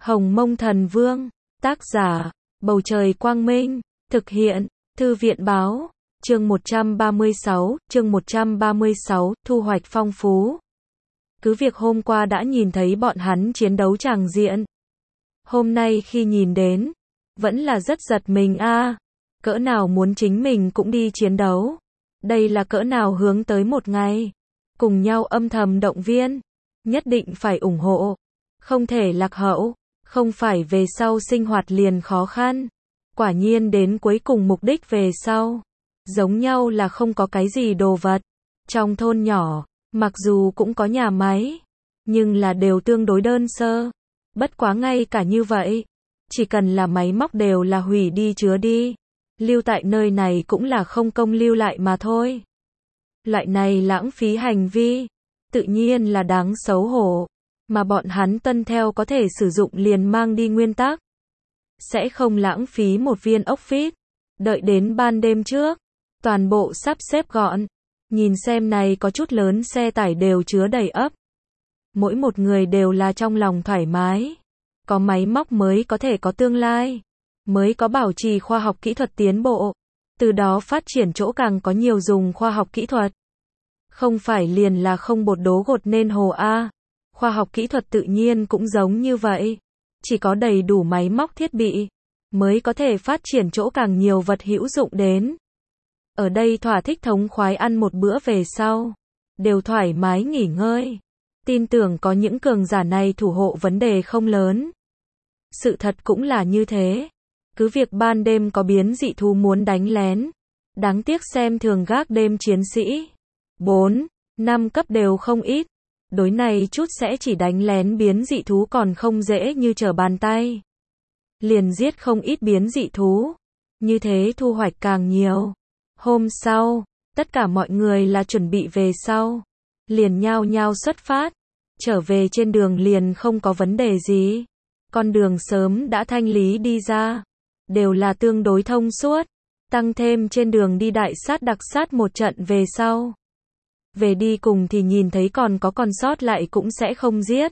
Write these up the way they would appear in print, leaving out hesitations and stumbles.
Hồng Mông Thần Vương, tác giả, Bầu Trời Quang Minh, thực hiện, Thư viện Báo, chương 136, thu hoạch phong phú. Cứ việc hôm qua đã nhìn thấy bọn hắn chiến đấu tràng diện. Hôm nay khi nhìn đến, vẫn là rất giật mình a. Cỡ nào muốn chính mình cũng đi chiến đấu. Đây là cỡ nào hướng tới một ngày. Cùng nhau âm thầm động viên. Nhất định phải ủng hộ. Không thể lạc hậu. Không phải về sau sinh hoạt liền khó khăn. Quả nhiên đến cuối cùng mục đích về sau. Giống nhau là không có cái gì đồ vật. Trong thôn nhỏ, mặc dù cũng có nhà máy. Nhưng là đều tương đối đơn sơ. Bất quá ngay cả như vậy. Chỉ cần là máy móc đều là hủy đi chứa đi. Lưu tại nơi này cũng là không công lưu lại mà thôi. Loại này lãng phí hành vi. Tự nhiên là đáng xấu hổ. Mà bọn hắn tuân theo có thể sử dụng liền mang đi nguyên tắc. Sẽ không lãng phí một viên ốc vít. Đợi đến ban đêm trước. Toàn bộ sắp xếp gọn. Nhìn xem này có chút lớn xe tải đều chứa đầy ấp. Mỗi một người đều là trong lòng thoải mái. Có máy móc mới có thể có tương lai. Mới có bảo trì khoa học kỹ thuật tiến bộ. Từ đó phát triển chỗ càng có nhiều dùng khoa học kỹ thuật. Không phải liền là không bột đố gột nên hồ A. Khoa học kỹ thuật tự nhiên cũng giống như vậy. Chỉ có đầy đủ máy móc thiết bị. Mới có thể phát triển chỗ càng nhiều vật hữu dụng đến. Ở đây thỏa thích thống khoái ăn một bữa về sau. Đều thoải mái nghỉ ngơi. Tin tưởng có những cường giả này thủ hộ vấn đề không lớn. Sự thật cũng là như thế. Cứ việc ban đêm có biến dị thú muốn đánh lén. Đáng tiếc xem thường gác đêm chiến sĩ. 4, 5 cấp đều không ít. Đối này chút sẽ chỉ đánh lén biến dị thú còn không dễ như trở bàn tay. Liền giết không ít biến dị thú. Như thế thu hoạch càng nhiều. Hôm sau, tất cả mọi người là chuẩn bị về sau. Liền nhao nhao xuất phát. Trở về trên đường liền không có vấn đề gì. Con đường sớm đã thanh lý đi ra. Đều là tương đối thông suốt. Tăng thêm trên đường đi đại sát đặc sát một trận về sau. Về đi cùng thì nhìn thấy còn sót lại cũng sẽ không giết.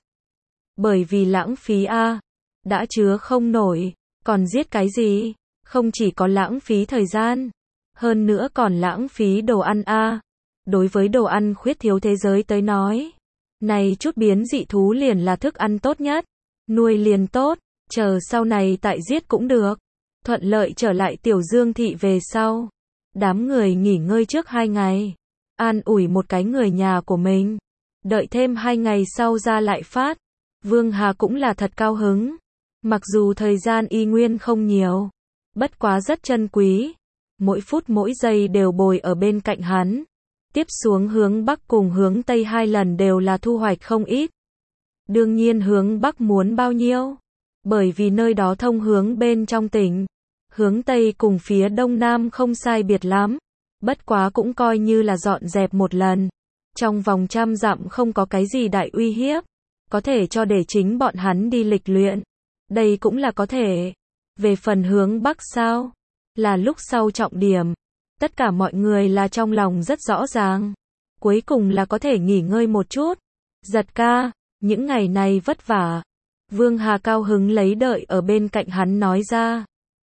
Bởi vì lãng phí a. Đã chứa không nổi. Còn giết cái gì? Không chỉ có lãng phí thời gian. Hơn nữa còn lãng phí đồ ăn a. Đối với đồ ăn khuyết thiếu thế giới tới nói. Này chút biến dị thú liền là thức ăn tốt nhất. Nuôi liền tốt. Chờ sau này tại giết cũng được. Thuận lợi trở lại Tiểu Dương Thị về sau. Đám người nghỉ ngơi trước 2 ngày. An ủi một cái người nhà của mình. Đợi thêm 2 ngày sau ra lại phát. Vương Hà cũng là thật cao hứng. Mặc dù thời gian y nguyên không nhiều. Bất quá rất trân quý. Mỗi phút mỗi giây đều bồi ở bên cạnh hắn. Tiếp xuống hướng Bắc cùng hướng Tây 2 lần đều là thu hoạch không ít. Đương nhiên hướng Bắc muốn bao nhiêu? Bởi vì nơi đó thông hướng bên trong tỉnh. Hướng Tây cùng phía Đông Nam không sai biệt lắm. Bất quá cũng coi như là dọn dẹp một lần. Trong vòng 100 dặm không có cái gì đại uy hiếp. Có thể cho để chính bọn hắn đi lịch luyện. Đây cũng là có thể. Về phần hướng Bắc sao? Là lúc sau trọng điểm. Tất cả mọi người là trong lòng rất rõ ràng. Cuối cùng là có thể nghỉ ngơi một chút. Giật ca, những ngày này vất vả. Vương Hà cao hứng lấy đợi ở bên cạnh hắn nói ra.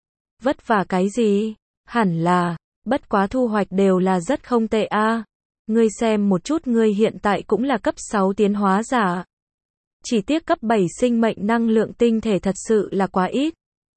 Vất vả cái gì? Hẳn là, bất quá thu hoạch đều là rất không tệ a. Ngươi xem một chút ngươi hiện tại cũng là cấp 6 tiến hóa giả. Chỉ tiếc cấp 7 sinh mệnh năng lượng tinh thể thật sự là quá ít.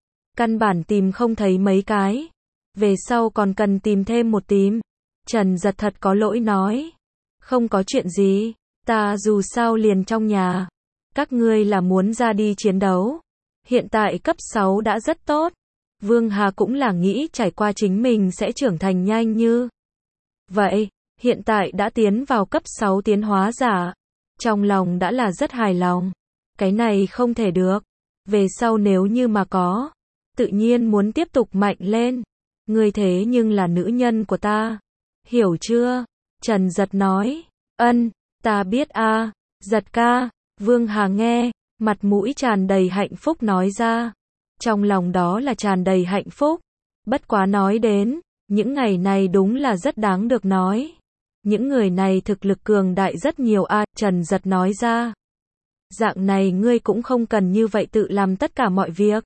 Căn bản tìm không thấy mấy cái. Về sau còn cần tìm thêm một tìm. Trần Giật thật có lỗi nói. Không có chuyện gì, ta dù sao liền trong nhà. Các ngươi là muốn ra đi chiến đấu. Hiện tại cấp 6 đã rất tốt. Vương Hà cũng là nghĩ trải qua chính mình sẽ trưởng thành nhanh như. Vậy, hiện tại đã tiến vào cấp 6 tiến hóa giả. Trong lòng đã là rất hài lòng. Cái này không thể được. Về sau nếu như mà có. Tự nhiên muốn tiếp tục mạnh lên. Ngươi thế nhưng là nữ nhân của ta. Hiểu chưa? Trần Giật nói. Ân, ta biết a. Giật ca. Vương Hà nghe. Mặt mũi tràn đầy hạnh phúc nói ra. Trong lòng đó là tràn đầy hạnh phúc. Bất quá nói đến. Những ngày này đúng là rất đáng được nói. Những người này thực lực cường đại rất nhiều a. Trần Giật nói ra. Dạng này ngươi cũng không cần như vậy tự làm tất cả mọi việc.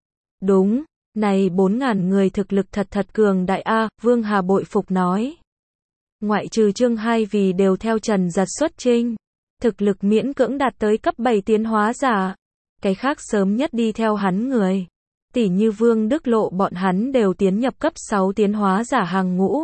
Đúng, này 4.000 người thực lực thật cường đại a, Vương Hà bội phục nói. Ngoại trừ Trương Hai vì đều theo Trần Giật xuất chinh, thực lực miễn cưỡng đạt tới cấp 7 tiến hóa giả. Cái khác sớm nhất đi theo hắn người, tỉ như Vương Đức Lộ bọn hắn đều tiến nhập cấp 6 tiến hóa giả hàng ngũ.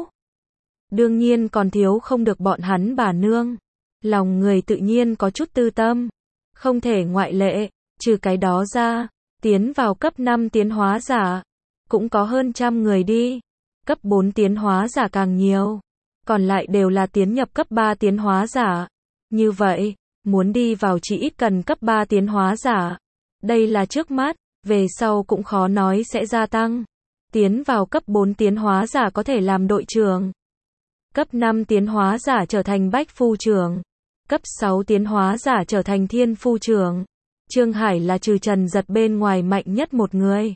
Đương nhiên còn thiếu không được bọn hắn bà nương. Lòng người tự nhiên có chút tư tâm, không thể ngoại lệ, trừ cái đó ra, tiến vào cấp 5 tiến hóa giả, cũng có hơn 100 người đi. Cấp 4 tiến hóa giả càng nhiều, còn lại đều là tiến nhập cấp 3 tiến hóa giả. Như vậy, muốn đi vào chỉ ít cần cấp 3 tiến hóa giả. Đây là trước mắt, về sau cũng khó nói sẽ gia tăng. Tiến vào cấp 4 tiến hóa giả có thể làm đội trưởng. Cấp 5 tiến hóa giả trở thành bách phu trưởng. Cấp 6 tiến hóa giả trở thành thiên phu trưởng. Trương Hải là trừ Trần Giật bên ngoài mạnh nhất một người.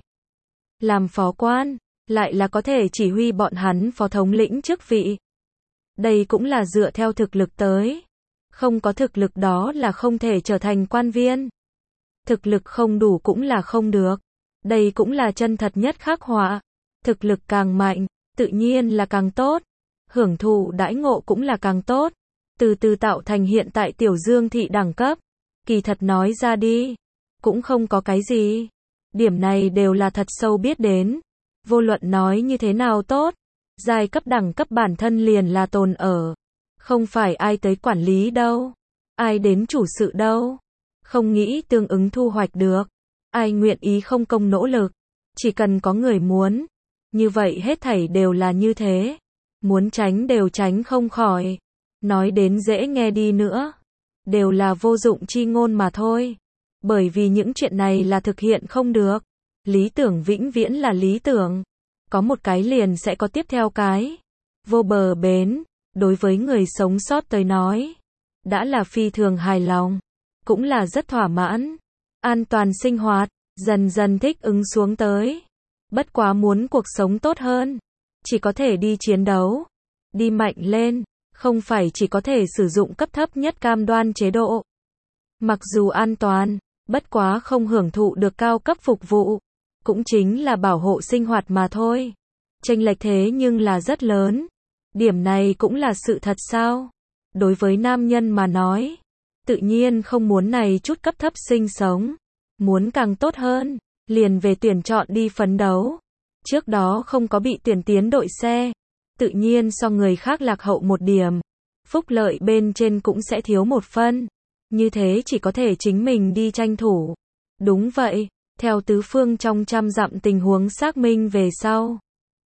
Làm phó quan, lại là có thể chỉ huy bọn hắn phó thống lĩnh chức vị. Đây cũng là dựa theo thực lực tới. Không có thực lực đó là không thể trở thành quan viên. Thực lực không đủ cũng là không được. Đây cũng là chân thật nhất khắc họa. Thực lực càng mạnh, tự nhiên là càng tốt. Hưởng thụ đãi ngộ cũng là càng tốt. Từ từ tạo thành hiện tại Tiểu Dương thị đẳng cấp. Kỳ thật nói ra đi, cũng không có cái gì. Điểm này đều là thật sâu biết đến. Vô luận nói như thế nào tốt, giai cấp đẳng cấp bản thân liền là tồn ở. Không phải ai tới quản lý đâu, ai đến chủ sự đâu. Không nghĩ tương ứng thu hoạch được, ai nguyện ý không công nỗ lực. Chỉ cần có người muốn, như vậy hết thảy đều là như thế. Muốn tránh đều tránh không khỏi. Nói đến dễ nghe đi nữa, đều là vô dụng chi ngôn mà thôi. Bởi vì những chuyện này là thực hiện không được. Lý tưởng vĩnh viễn là lý tưởng. Có một cái liền sẽ có tiếp theo cái. Vô bờ bến, đối với người sống sót tới nói, đã là phi thường hài lòng, cũng là rất thỏa mãn. An toàn sinh hoạt, dần dần thích ứng xuống tới. Bất quá muốn cuộc sống tốt hơn, chỉ có thể đi chiến đấu, đi mạnh lên, không phải chỉ có thể sử dụng cấp thấp nhất cam đoan chế độ. Mặc dù an toàn, bất quá không hưởng thụ được cao cấp phục vụ, cũng chính là bảo hộ sinh hoạt mà thôi. Chênh lệch thế nhưng là rất lớn. Điểm này cũng là sự thật sao? Đối với nam nhân mà nói, tự nhiên không muốn này chút cấp thấp sinh sống, muốn càng tốt hơn, liền về tuyển chọn đi phấn đấu. Trước đó không có bị tuyển tiến đội xe, tự nhiên so người khác lạc hậu một điểm, phúc lợi bên trên cũng sẽ thiếu một phân. Như thế chỉ có thể chính mình đi tranh thủ. Đúng vậy, theo tứ phương trong 100 dặm tình huống xác minh về sau,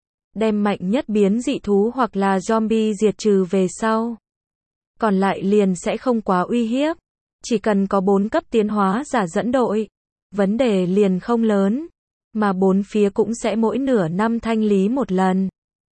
đem mạnh nhất biến dị thú hoặc là zombie diệt trừ về sau, còn lại liền sẽ không quá uy hiếp. Chỉ cần có 4 cấp tiến hóa giả dẫn đội, vấn đề liền không lớn, mà 4 phía cũng sẽ mỗi nửa năm thanh lý một lần.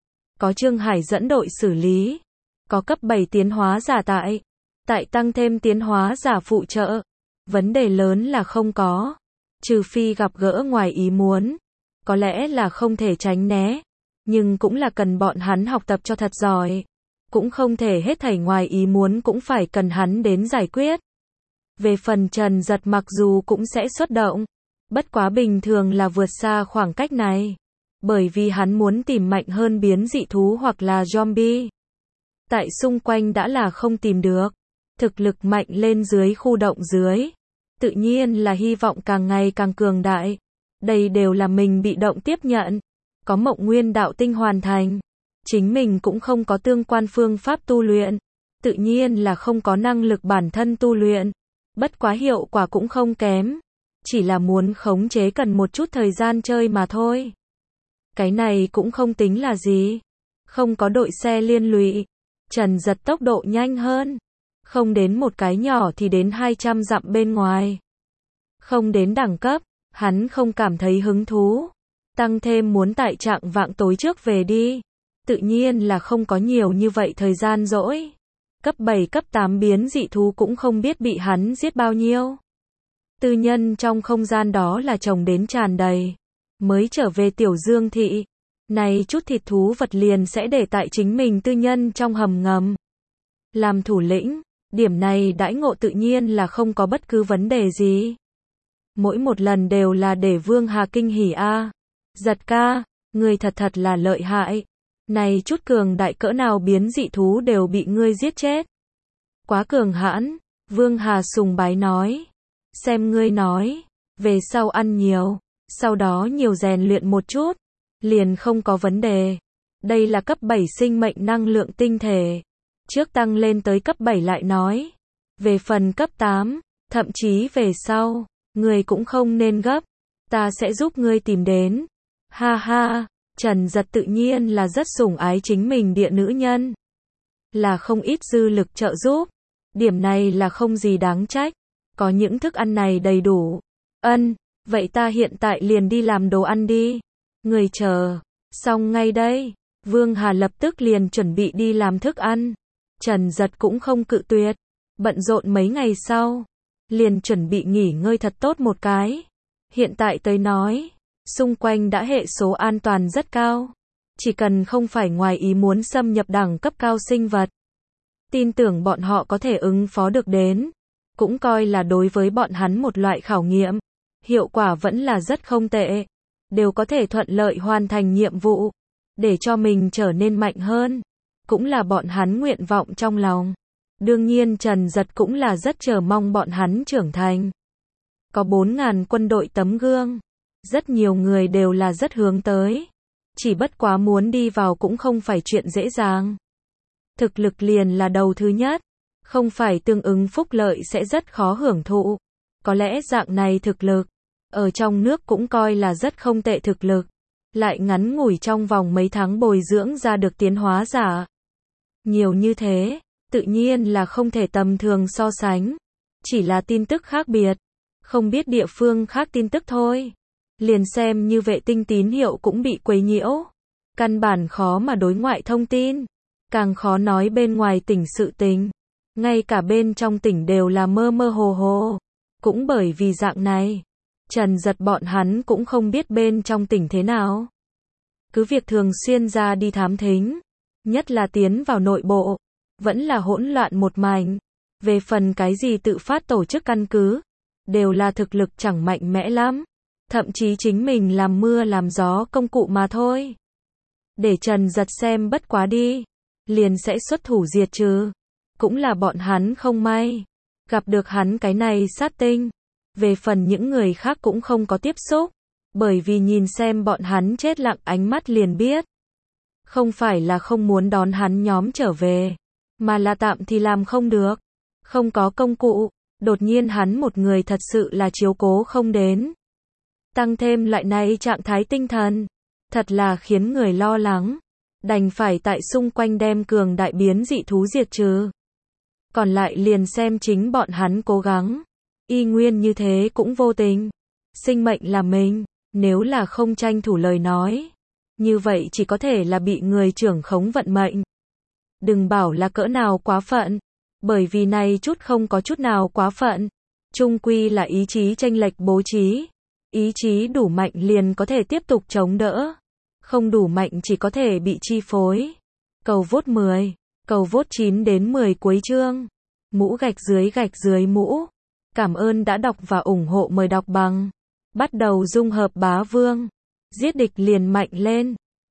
Có Trương Hải dẫn đội xử lý, có cấp 7 tiến hóa giả tại tăng thêm tiến hóa giả phụ trợ, vấn đề lớn là không có, trừ phi gặp gỡ ngoài ý muốn, có lẽ là không thể tránh né, nhưng cũng là cần bọn hắn học tập cho thật giỏi, cũng không thể hết thảy ngoài ý muốn cũng phải cần hắn đến giải quyết. Về phần Trần Giật mặc dù cũng sẽ xuất động, bất quá bình thường là vượt xa khoảng cách này, bởi vì hắn muốn tìm mạnh hơn biến dị thú hoặc là zombie. Tại xung quanh đã là không tìm được, thực lực mạnh lên dưới khu động dưới, tự nhiên là hy vọng càng ngày càng cường đại. Đây đều là mình bị động tiếp nhận, có Mộng Nguyên đạo tinh hoàn thành, chính mình cũng không có tương quan phương pháp tu luyện, tự nhiên là không có năng lực bản thân tu luyện, bất quá hiệu quả cũng không kém, chỉ là muốn khống chế cần một chút thời gian chơi mà thôi. Cái này cũng không tính là gì, không có đội xe liên lụy, Trần Giật tốc độ nhanh hơn, không đến một cái nhỏ thì đến 200 dặm bên ngoài. Không đến đẳng cấp, hắn không cảm thấy hứng thú, tăng thêm muốn tại trạng vạng tối trước về đi, tự nhiên là không có nhiều như vậy thời gian rỗi. Cấp 7 cấp 8 biến dị thú cũng không biết bị hắn giết bao nhiêu. Tư nhân trong không gian đó là chồng đến tràn đầy. Mới trở về Tiểu Dương thị, này chút thịt thú vật liền sẽ để tại chính mình tư nhân trong hầm ngầm. Làm thủ lĩnh, Điểm này đãi ngộ tự nhiên là không có bất cứ vấn đề gì. Mỗi một lần đều là để Vương Hà kinh hỉ a. Giật ca, ngươi thật là lợi hại. Này chút cường đại cỡ nào biến dị thú đều bị ngươi giết chết. Quá cường hãn, Vương Hà sùng bái nói. Xem ngươi nói, về sau ăn nhiều, sau đó nhiều rèn luyện một chút, liền không có vấn đề. Đây là cấp 7 sinh mệnh năng lượng tinh thể. Trước tăng lên tới cấp 7 lại nói. Về phần cấp 8, thậm chí về sau, ngươi cũng không nên gấp. Ta sẽ giúp ngươi tìm đến. Ha ha, Trần Giật tự nhiên là rất sủng ái chính mình địa nữ nhân. Là không ít dư lực trợ giúp. Điểm này là không gì đáng trách. Có những thức ăn này đầy đủ. Vậy ta hiện tại liền đi làm đồ ăn đi. Người chờ. Xong ngay đây. Vương Hà lập tức liền chuẩn bị đi làm thức ăn. Trần Giật cũng không cự tuyệt. Bận rộn mấy ngày sau. Liền chuẩn bị nghỉ ngơi thật tốt một cái. Hiện tại tới nói. Xung quanh đã hệ số an toàn rất cao. Chỉ cần không phải ngoài ý muốn xâm nhập đẳng cấp cao sinh vật. Tin tưởng bọn họ có thể ứng phó được đến. Cũng coi là đối với bọn hắn một loại khảo nghiệm. Hiệu quả vẫn là rất không tệ. Đều có thể thuận lợi hoàn thành nhiệm vụ. Để cho mình trở nên mạnh hơn. Cũng là bọn hắn nguyện vọng trong lòng. Đương nhiên Trần Giật cũng là rất chờ mong bọn hắn trưởng thành. Có 4.000 quân đội tấm gương. Rất nhiều người đều là rất hướng tới. Chỉ bất quá muốn đi vào cũng không phải chuyện dễ dàng. Thực lực liền là đầu thứ nhất. Không phải tương ứng phúc lợi sẽ rất khó hưởng thụ. Có lẽ dạng này thực lực. Ở trong nước cũng coi là rất không tệ thực lực. Lại ngắn ngủi trong vòng mấy tháng bồi dưỡng ra được tiến hóa giả. Nhiều như thế, tự nhiên là không thể tầm thường so sánh. Chỉ là tin tức khác biệt. Không biết địa phương khác tin tức thôi. Liền xem như vệ tinh tín hiệu cũng bị quấy nhiễu. Căn bản khó mà đối ngoại thông tin. Càng khó nói bên ngoài tỉnh sự tình. Ngay cả bên trong tỉnh đều là mơ mơ hồ hồ. Cũng bởi vì dạng này. Trần Giật bọn hắn cũng không biết bên trong tỉnh thế nào. Cứ việc thường xuyên ra đi thám thính. Nhất là tiến vào nội bộ. Vẫn là hỗn loạn một mảnh. Về phần cái gì tự phát tổ chức căn cứ. Đều là thực lực chẳng mạnh mẽ lắm. Thậm chí chính mình làm mưa làm gió công cụ mà thôi. Để Trần Giật xem bất quá đi. Liền sẽ xuất thủ diệt trừ. Cũng là bọn hắn không may. Gặp được hắn cái này sát tinh. Về phần những người khác cũng không có tiếp xúc. Bởi vì nhìn xem bọn hắn chết lặng ánh mắt liền biết. Không phải là không muốn đón hắn nhóm trở về. Mà là tạm thì làm không được. Không có công cụ. Đột nhiên hắn một người thật sự là chiếu cố không đến. Tăng thêm loại này trạng thái tinh thần. Thật là khiến người lo lắng. Đành phải tại xung quanh đem cường đại biến dị thú diệt trừ. Còn lại liền xem chính bọn hắn cố gắng. Y nguyên như thế cũng vô tình. Sinh mệnh là mình. Nếu là không tranh thủ lời nói. Như vậy chỉ có thể là bị người trưởng khống vận mệnh. Đừng bảo là cỡ nào quá phận. Bởi vì này chút không có chút nào quá phận. Chung quy là ý chí chênh lệch bố trí. Ý chí đủ mạnh liền có thể tiếp tục chống đỡ. Không đủ mạnh chỉ có thể bị chi phối. Cầu vote 10. Cầu vote 9 đến 10 cuối chương. Mũ gạch dưới mũ. Cảm ơn đã đọc và ủng hộ, mời đọc bằng. Bắt đầu dung hợp bá vương. Giết địch liền mạnh lên.